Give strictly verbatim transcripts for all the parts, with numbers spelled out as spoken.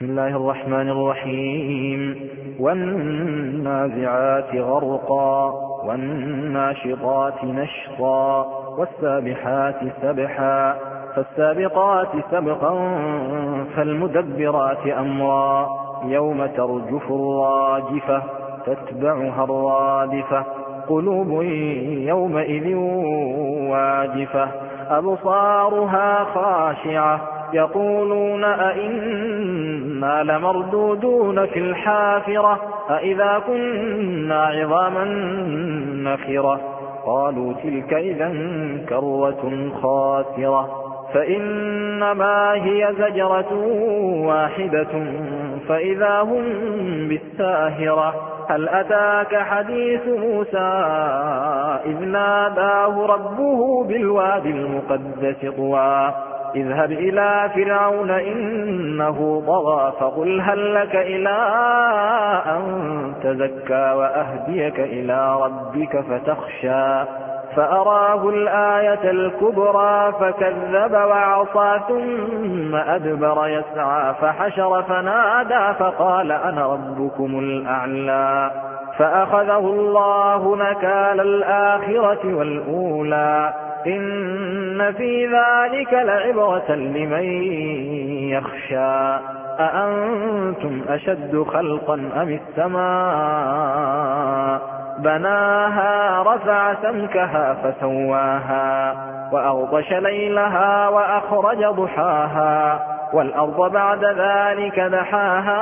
بسم الله الرحمن الرحيم والنازعات غرقا والناشطات نشطا والسابحات سبحا فالسابقات سبقا فالمدبرات أمرا يوم ترجف الراجفة تتبعها الرادفة قلوب يومئذ واجفة أبصارها خاشعة يقولون أئنا لمردودون في الحافرة أئذا كنا عظاما نخرة قالوا تلك إذا كرة خاسرة فإنما هي زجرة واحدة فإذا هم بالساهرة هل أتاك حديث موسى إذ ناداه ربه بالوادي المقدس طوى اذهب إلى فرعون إنه طغى فقل هل لك إلى أن تزكى وأهديك إلى ربك فتخشى فأراه الآية الكبرى فكذب وعصى ثم أدبر يسعى فحشر فنادى فقال أنا ربكم الأعلى فأخذه الله نكال الآخرة والأولى إن في ذلك لعبرة لمن يخشى أأنتم أشد خلقا أم السماء بناها رفع سمكها فسواها وأغطش ليلها وأخرج ضحاها والأرض بعد ذلك دحاها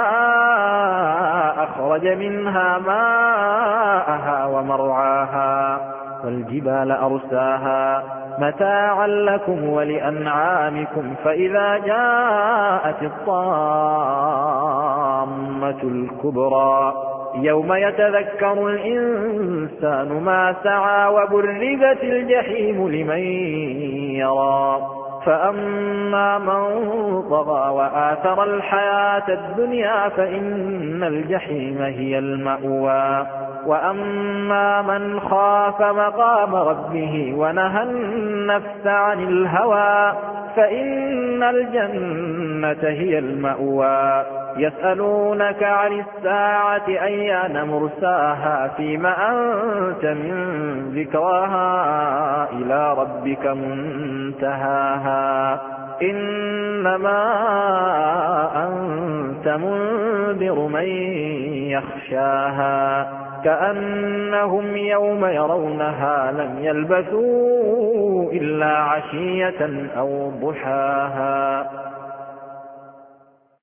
أخرج منها ماءها ومرعاها والجبال أرساها متاعا لكم ولأنعامكم فإذا جاءت الطامة الكبرى يوم يتذكر الإنسان ما سعى وبرزت الجحيم لمن يرى فأما من طغى وآثر الحياة الدنيا فإن الجحيم هي المأوى وأما من خاف مقام ربه ونهى النفس عن الهوى فإن الجنة هي المأوى يسألونك عن الساعة أيان مرساها فيما أنت من ذكراها إلى ربك منتهاها إنما أنت منذر من يخشاها كأنهم يوم يرونها لم يلبثوا إلا عشية أو ضحاها